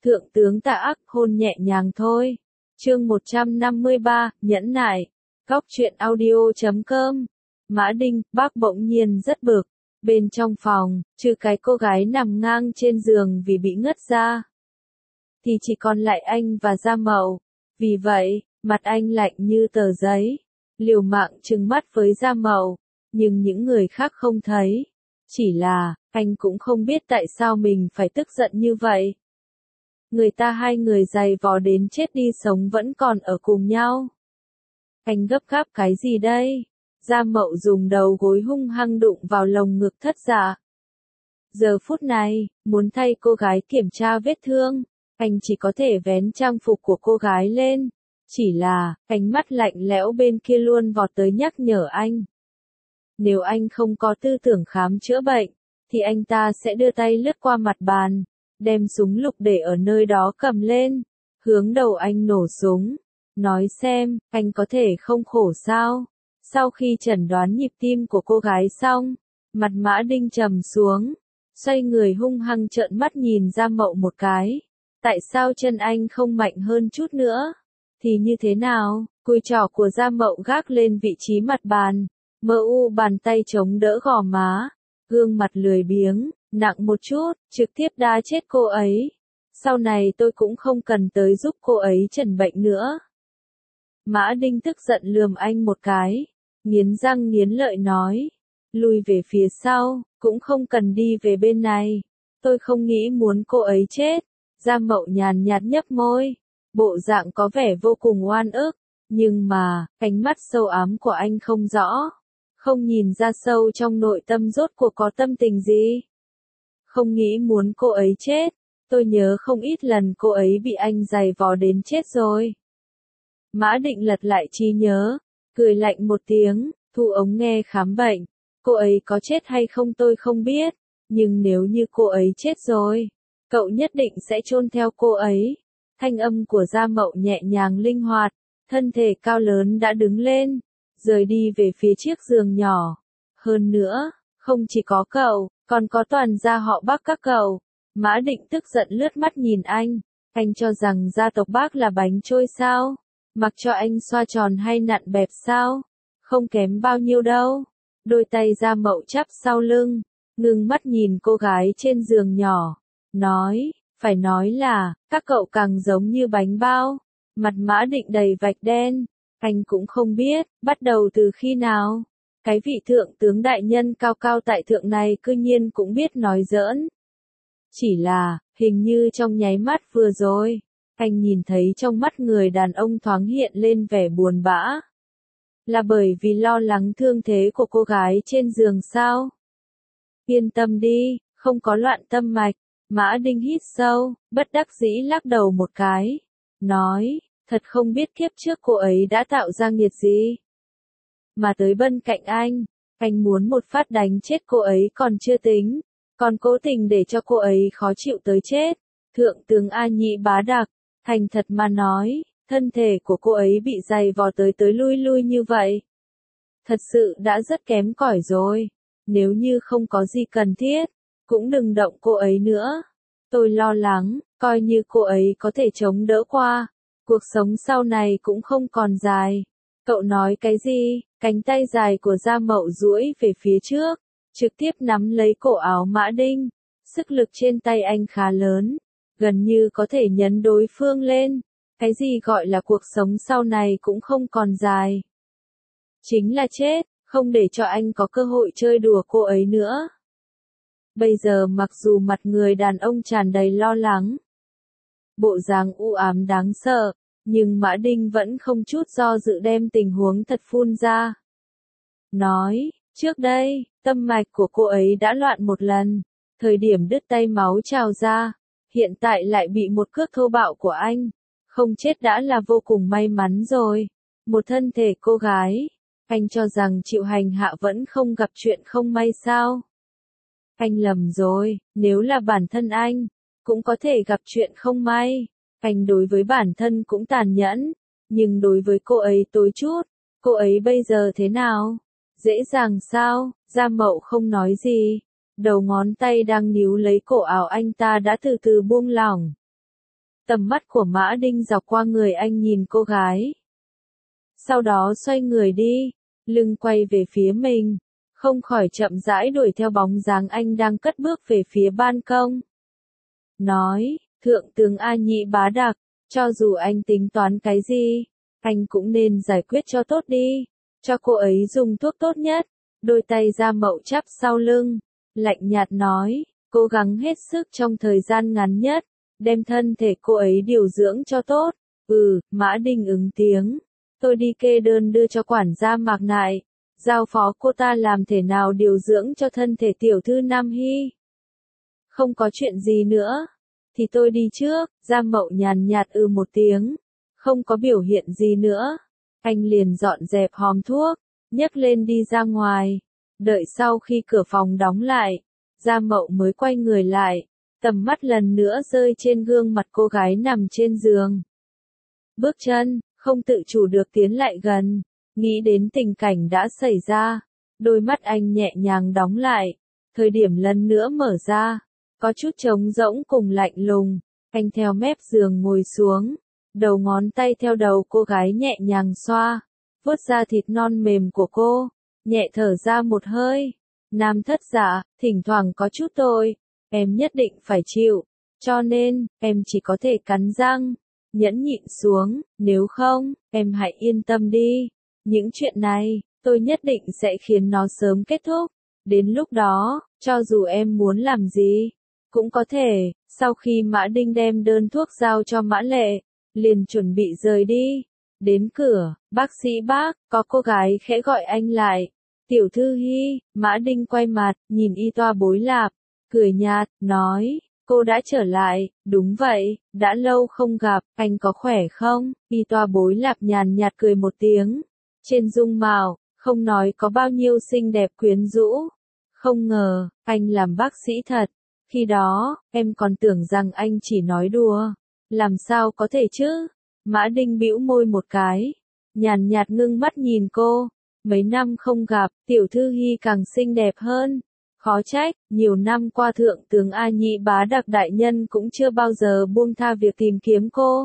Thượng tướng Tạ Ác hôn nhẹ nhàng thôi. Chương 153, nhẫn nại. Góc truyện audio.com. Mã Đinh, bác bỗng nhiên rất bực. Bên trong phòng, trừ cái cô gái nằm ngang trên giường vì bị ngất ra, thì chỉ còn lại anh và Gia Mậu. Vì vậy, mặt anh lạnh như tờ giấy, liều mạng trừng mắt với Gia Mậu, nhưng những người khác không thấy. Chỉ là, anh cũng không biết tại sao mình phải tức giận như vậy. Người ta hai người giày vò đến chết đi sống vẫn còn ở cùng nhau. Anh gấp gáp cái gì đây? Gia Mậu dùng đầu gối hung hăng đụng vào lồng ngực Thất Dạ. Giờ phút này, muốn thay cô gái kiểm tra vết thương, anh chỉ có thể vén trang phục của cô gái lên. Chỉ là, ánh mắt lạnh lẽo bên kia luôn vọt tới nhắc nhở anh. Nếu anh không có tư tưởng khám chữa bệnh, thì anh ta sẽ đưa tay lướt qua mặt bàn, đem súng lục để ở nơi đó cầm lên, hướng đầu anh nổ súng. Nói xem, anh có thể không khổ sao? Sau khi chẩn đoán nhịp tim của cô gái xong, mặt Mã Đinh trầm xuống, xoay người hung hăng trợn mắt nhìn Gia Mậu một cái. Tại sao chân anh không mạnh hơn chút nữa? Thì như thế nào? Cùi trỏ của Gia Mậu gác lên vị trí mặt bàn, mờ u bàn tay chống đỡ gò má, gương mặt lười biếng, nặng một chút, trực tiếp đá chết cô ấy. Sau này tôi cũng không cần tới giúp cô ấy chẩn bệnh nữa. Mã Đinh tức giận lườm anh một cái, nghiến răng nghiến lợi nói, lùi về phía sau, cũng không cần đi về bên này. Tôi không nghĩ muốn cô ấy chết. Gia Mậu nhàn nhạt nhấp môi, bộ dạng có vẻ vô cùng oan ức, nhưng mà, ánh mắt sâu ám của anh không rõ, không nhìn ra sâu trong nội tâm rốt cuộc có tâm tình gì. Không nghĩ muốn cô ấy chết, tôi nhớ không ít lần cô ấy bị anh giày vò đến chết rồi. Mã Định lật lại trí nhớ, cười lạnh một tiếng, thu ống nghe khám bệnh, cô ấy có chết hay không tôi không biết, nhưng nếu như cô ấy chết rồi, cậu nhất định sẽ chôn theo cô ấy. Thanh âm của Gia Mậu nhẹ nhàng linh hoạt, thân thể cao lớn đã đứng lên, rời đi về phía chiếc giường nhỏ. Hơn nữa, không chỉ có cậu, còn có toàn gia họ Bác các cậu. Mã Định tức giận lướt mắt nhìn anh cho rằng gia tộc Bác là bánh trôi sao? Mặc cho anh xoa tròn hay nặn bẹp sao? Không kém bao nhiêu đâu. Đôi tay Gia Mậu chắp sau lưng, ngưng mắt nhìn cô gái trên giường nhỏ, nói, phải nói là, các cậu càng giống như bánh bao. Mặt Mã Định đầy vạch đen, anh cũng không biết, bắt đầu từ khi nào. Cái vị thượng tướng đại nhân cao cao tại thượng này cư nhiên cũng biết nói giỡn. Chỉ là, hình như trong nháy mắt vừa rồi, anh nhìn thấy trong mắt người đàn ông thoáng hiện lên vẻ buồn bã. Là bởi vì lo lắng thương thế của cô gái trên giường sao? Yên tâm đi, không có loạn tâm mạch. Mã Đinh hít sâu, bất đắc dĩ lắc đầu một cái, nói, thật không biết kiếp trước cô ấy đã tạo ra nghiệt gì. Mà tới bên cạnh anh muốn một phát đánh chết cô ấy còn chưa tính, còn cố tình để cho cô ấy khó chịu tới chết. Thượng tướng A Nhĩ Bá Đặc, thành thật mà nói, thân thể của cô ấy bị giày vò tới lui lui như vậy. Thật sự đã rất kém cỏi rồi, nếu như không có gì cần thiết, cũng đừng động cô ấy nữa. Tôi lo lắng, coi như cô ấy có thể chống đỡ qua, cuộc sống sau này cũng không còn dài. Cậu nói cái gì? Cánh tay dài của Gia Mậu duỗi về phía trước, trực tiếp nắm lấy cổ áo Mã Đinh. Sức lực trên tay anh khá lớn, gần như có thể nhấn đối phương lên. Cái gì gọi là cuộc sống sau này cũng không còn dài? Chính là chết, không để cho anh có cơ hội chơi đùa cô ấy nữa. Bây giờ mặc dù mặt người đàn ông tràn đầy lo lắng, bộ dáng u ám đáng sợ, nhưng Mã Đinh vẫn không chút do dự đem tình huống thật phun ra. Nói, trước đây, tâm mạch của cô ấy đã loạn một lần, thời điểm đứt tay máu trào ra, hiện tại lại bị một cước thô bạo của anh, không chết đã là vô cùng may mắn rồi. Một thân thể cô gái, anh cho rằng chịu hành hạ vẫn không gặp chuyện không may sao? Anh lầm rồi, nếu là bản thân anh, cũng có thể gặp chuyện không may. Anh đối với bản thân cũng tàn nhẫn, nhưng đối với cô ấy tối chút. Cô ấy bây giờ thế nào? Dễ dàng sao? Gia Mậu không nói gì, đầu ngón tay đang níu lấy cổ áo anh ta đã từ từ buông lỏng. Tầm mắt của Mã Đinh dọc qua người anh nhìn cô gái. Sau đó xoay người đi, lưng quay về phía mình, không khỏi chậm rãi đuổi theo bóng dáng anh đang cất bước về phía ban công. Nói, Thượng tướng A Nhị Bá Đặc, cho dù anh tính toán cái gì, anh cũng nên giải quyết cho tốt đi, cho cô ấy dùng thuốc tốt nhất. Đôi tay Gia Mậu chắp sau lưng, lạnh nhạt nói, cố gắng hết sức trong thời gian ngắn nhất, đem thân thể cô ấy điều dưỡng cho tốt. Mã Đinh ứng tiếng, tôi đi kê đơn đưa cho quản gia Mạc Nại, giao phó cô ta làm thế nào điều dưỡng cho thân thể tiểu thư Nam Hy. Không có chuyện gì nữa, thì tôi đi trước. Gia Mậu nhàn nhạt một tiếng, không có biểu hiện gì nữa. Anh liền dọn dẹp hòm thuốc, nhấc lên đi ra ngoài. Đợi sau khi cửa phòng đóng lại, Gia Mậu mới quay người lại, tầm mắt lần nữa rơi trên gương mặt cô gái nằm trên giường. Bước chân, không tự chủ được tiến lại gần, nghĩ đến tình cảnh đã xảy ra, đôi mắt anh nhẹ nhàng đóng lại, thời điểm lần nữa mở ra, có chút trống rỗng cùng lạnh lùng, anh theo mép giường ngồi xuống, đầu ngón tay theo đầu cô gái nhẹ nhàng xoa, vuốt ra thịt non mềm của cô, nhẹ thở ra một hơi. Nam thất dạ, thỉnh thoảng có chút tội, em nhất định phải chịu, cho nên, em chỉ có thể cắn răng, nhẫn nhịn xuống, nếu không, em hãy yên tâm đi. Những chuyện này, tôi nhất định sẽ khiến nó sớm kết thúc. Đến lúc đó, cho dù em muốn làm gì, cũng có thể. Sau khi Mã Đinh đem đơn thuốc giao cho Mã Lệ, liền chuẩn bị rời đi. Đến cửa, bác sĩ Bác, có cô gái khẽ gọi anh lại. Tiểu thư Hy, Mã Đinh quay mặt, nhìn Y Toa Bối Lạp, cười nhạt, nói, cô đã trở lại. Đúng vậy, đã lâu không gặp, anh có khỏe không? Y Toa Bối Lạp nhàn nhạt cười một tiếng. Trên dung mạo, không nói có bao nhiêu xinh đẹp quyến rũ. Không ngờ, anh làm bác sĩ thật. Khi đó, em còn tưởng rằng anh chỉ nói đùa. Làm sao có thể chứ? Mã Đinh bĩu môi một cái, nhàn nhạt ngưng mắt nhìn cô. Mấy năm không gặp, tiểu thư Hy càng xinh đẹp hơn. Khó trách, nhiều năm qua Thượng tướng A Nhị Bá Đặc đại nhân cũng chưa bao giờ buông tha việc tìm kiếm cô.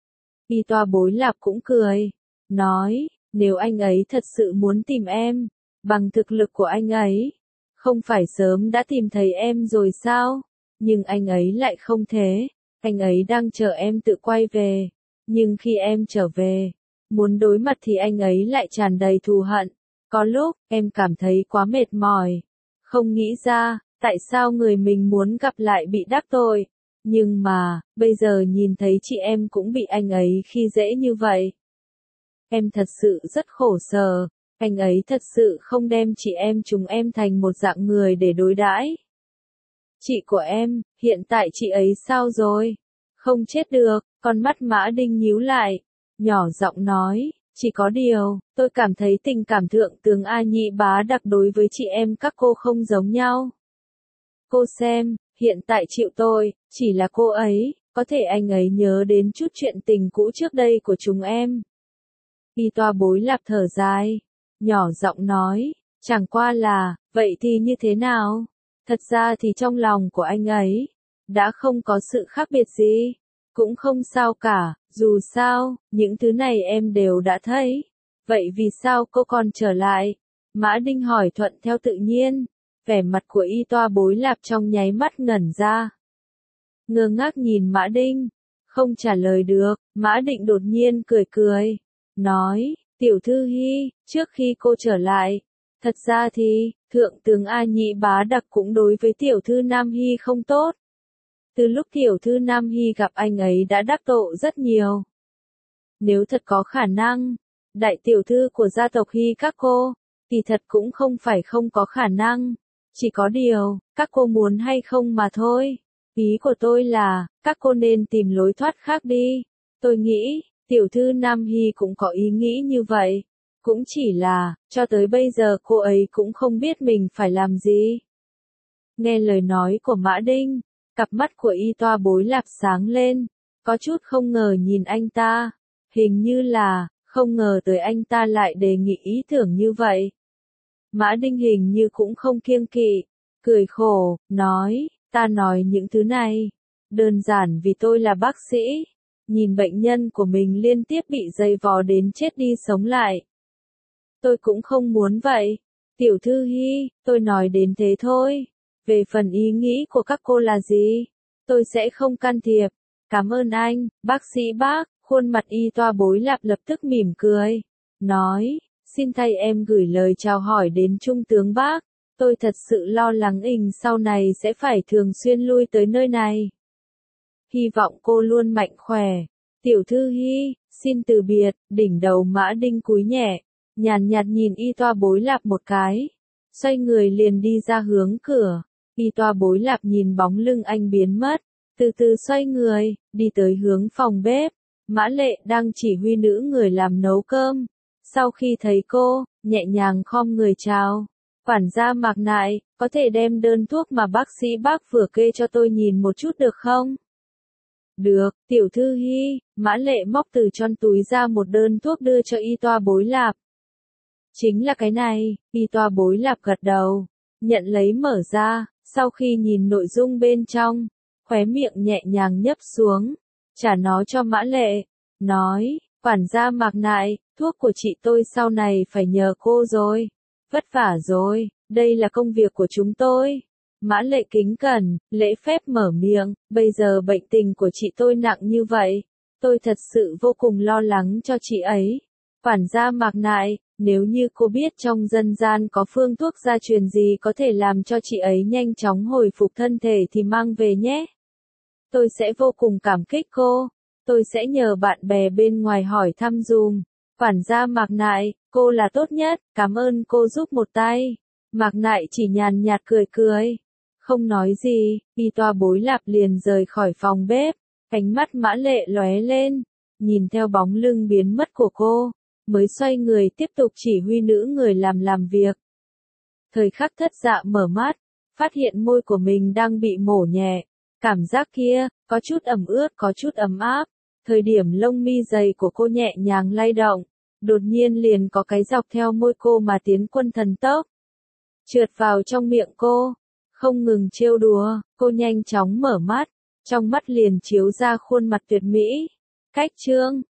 Y Toa Bối Lạp cũng cười, nói, nếu anh ấy thật sự muốn tìm em, bằng thực lực của anh ấy, không phải sớm đã tìm thấy em rồi sao? Nhưng anh ấy lại không thế, anh ấy đang chờ em tự quay về. Nhưng khi em trở về, muốn đối mặt thì anh ấy lại tràn đầy thù hận. Có lúc, em cảm thấy quá mệt mỏi. Không nghĩ ra, tại sao người mình muốn gặp lại bị đắc tội. Nhưng mà, bây giờ nhìn thấy chị em cũng bị anh ấy khi dễ như vậy. Em thật sự rất khổ sở. Anh ấy thật sự không đem chị em chúng em thành một dạng người để đối đãi. Chị của em, hiện tại chị ấy sao rồi? Không chết được. Con mắt Mã Đinh nhíu lại, nhỏ giọng nói, chỉ có điều, tôi cảm thấy tình cảm Thượng tướng A Nhị Bá Đặc đối với chị em các cô không giống nhau. Cô xem, hiện tại chịu tôi, chỉ là cô ấy, có thể anh ấy nhớ đến chút chuyện tình cũ trước đây của chúng em. Y Toa Bối Lạp thở dài, nhỏ giọng nói, chẳng qua là, vậy thì như thế nào? Thật ra thì trong lòng của anh ấy, đã không có sự khác biệt gì. Cũng không sao cả, dù sao, những thứ này em đều đã thấy. Vậy vì sao cô còn trở lại? Mã Đinh hỏi thuận theo tự nhiên. Vẻ mặt của Y Toa Bối Lạp trong nháy mắt ngẩn ra. Ngơ ngác nhìn Mã Đinh, không trả lời được. Mã Định đột nhiên cười cười, nói, tiểu thư Hy, trước khi cô trở lại, thật ra thì, Thượng tướng A Nhị Bá Đặc cũng đối với tiểu thư Nam Hy không tốt. Từ lúc tiểu thư Nam Hy gặp anh ấy đã đắc tội rất nhiều. Nếu thật có khả năng, đại tiểu thư của gia tộc Hy các cô, thì thật cũng không phải không có khả năng. Chỉ có điều, các cô muốn hay không mà thôi. Ý của tôi là, các cô nên tìm lối thoát khác đi. Tôi nghĩ, tiểu thư Nam Hy cũng có ý nghĩ như vậy. Cũng chỉ là, cho tới bây giờ cô ấy cũng không biết mình phải làm gì. Nghe lời nói của Mã Đinh, cặp mắt của Y Toa Bối Lạp sáng lên, có chút không ngờ nhìn anh ta, hình như là, không ngờ tới anh ta lại đề nghị ý tưởng như vậy. Mã Đinh hình như cũng không kiêng kỵ, cười khổ, nói, ta nói những thứ này, Đơn giản vì tôi là bác sĩ. Nhìn bệnh nhân của mình liên tiếp bị giày vò đến chết đi sống lại. Tôi cũng không muốn vậy. Tiểu thư Hy, tôi nói đến thế thôi. Về phần ý nghĩ của các cô là gì? Tôi sẽ không can thiệp. Cảm ơn anh, bác sĩ bác. Khuôn mặt y toa bối lạp lập tức mỉm cười. Nói, xin thay em gửi lời chào hỏi đến Trung tướng bác. Tôi thật sự lo lắng ình sau này sẽ phải thường xuyên lui tới nơi này. Hy vọng cô luôn mạnh khỏe. Tiểu thư Hy, xin từ biệt. Đỉnh đầu Mã Đinh cúi nhẹ, nhàn nhạt nhìn y toa bối lạp một cái. Xoay người liền đi ra hướng cửa. Y toa bối lạp nhìn bóng lưng anh biến mất. Từ từ xoay người, đi tới hướng phòng bếp. Mã Lệ đang chỉ huy nữ người làm nấu cơm. Sau khi thấy cô, nhẹ nhàng khom người chào. Quản gia Mạc Nại, có thể đem đơn thuốc mà bác sĩ bác vừa kê cho tôi nhìn một chút được không? Được, tiểu thư Hy. Mã Lệ móc từ trong túi ra một đơn thuốc đưa cho y toa bối lạp. Chính là cái này, y toa bối lạp gật đầu. Nhận lấy mở ra, sau khi nhìn nội dung bên trong, khóe miệng nhẹ nhàng nhấp xuống. Trả nó cho Mã Lệ. Nói, quản gia Mạc Nại, thuốc của chị tôi sau này phải nhờ cô rồi. Vất vả rồi, đây là công việc của chúng tôi. Mã Lệ kính cẩn, lễ phép mở miệng, bây giờ bệnh tình của chị tôi nặng như vậy. Tôi thật sự vô cùng lo lắng cho chị ấy. Quản gia Mạc Nại, nếu như cô biết trong dân gian có phương thuốc gia truyền gì có thể làm cho chị ấy nhanh chóng hồi phục thân thể thì mang về nhé. Tôi sẽ vô cùng cảm kích cô. Tôi sẽ nhờ bạn bè bên ngoài hỏi thăm dùm. Quản gia Mạc Nại, cô là tốt nhất, cảm ơn cô giúp một tay. Mạc Nại chỉ nhàn nhạt cười cười. Không nói gì, y toa bối lạp liền rời khỏi phòng bếp. Ánh mắt Mã Lệ lóe lên, nhìn theo bóng lưng biến mất của cô, mới xoay người tiếp tục chỉ huy nữ người làm việc. Thời khắc Thất Dạ mở mắt, phát hiện môi của mình đang bị mổ nhẹ. Cảm giác kia, có chút ẩm ướt có chút ấm áp. Thời điểm lông mi dày của cô nhẹ nhàng lay động, đột nhiên liền có cái dọc theo môi cô mà tiến quân thần tốc. Trượt vào trong miệng cô, không ngừng trêu đùa, cô nhanh chóng mở mắt, trong mắt liền chiếu ra khuôn mặt tuyệt mỹ. Cách chương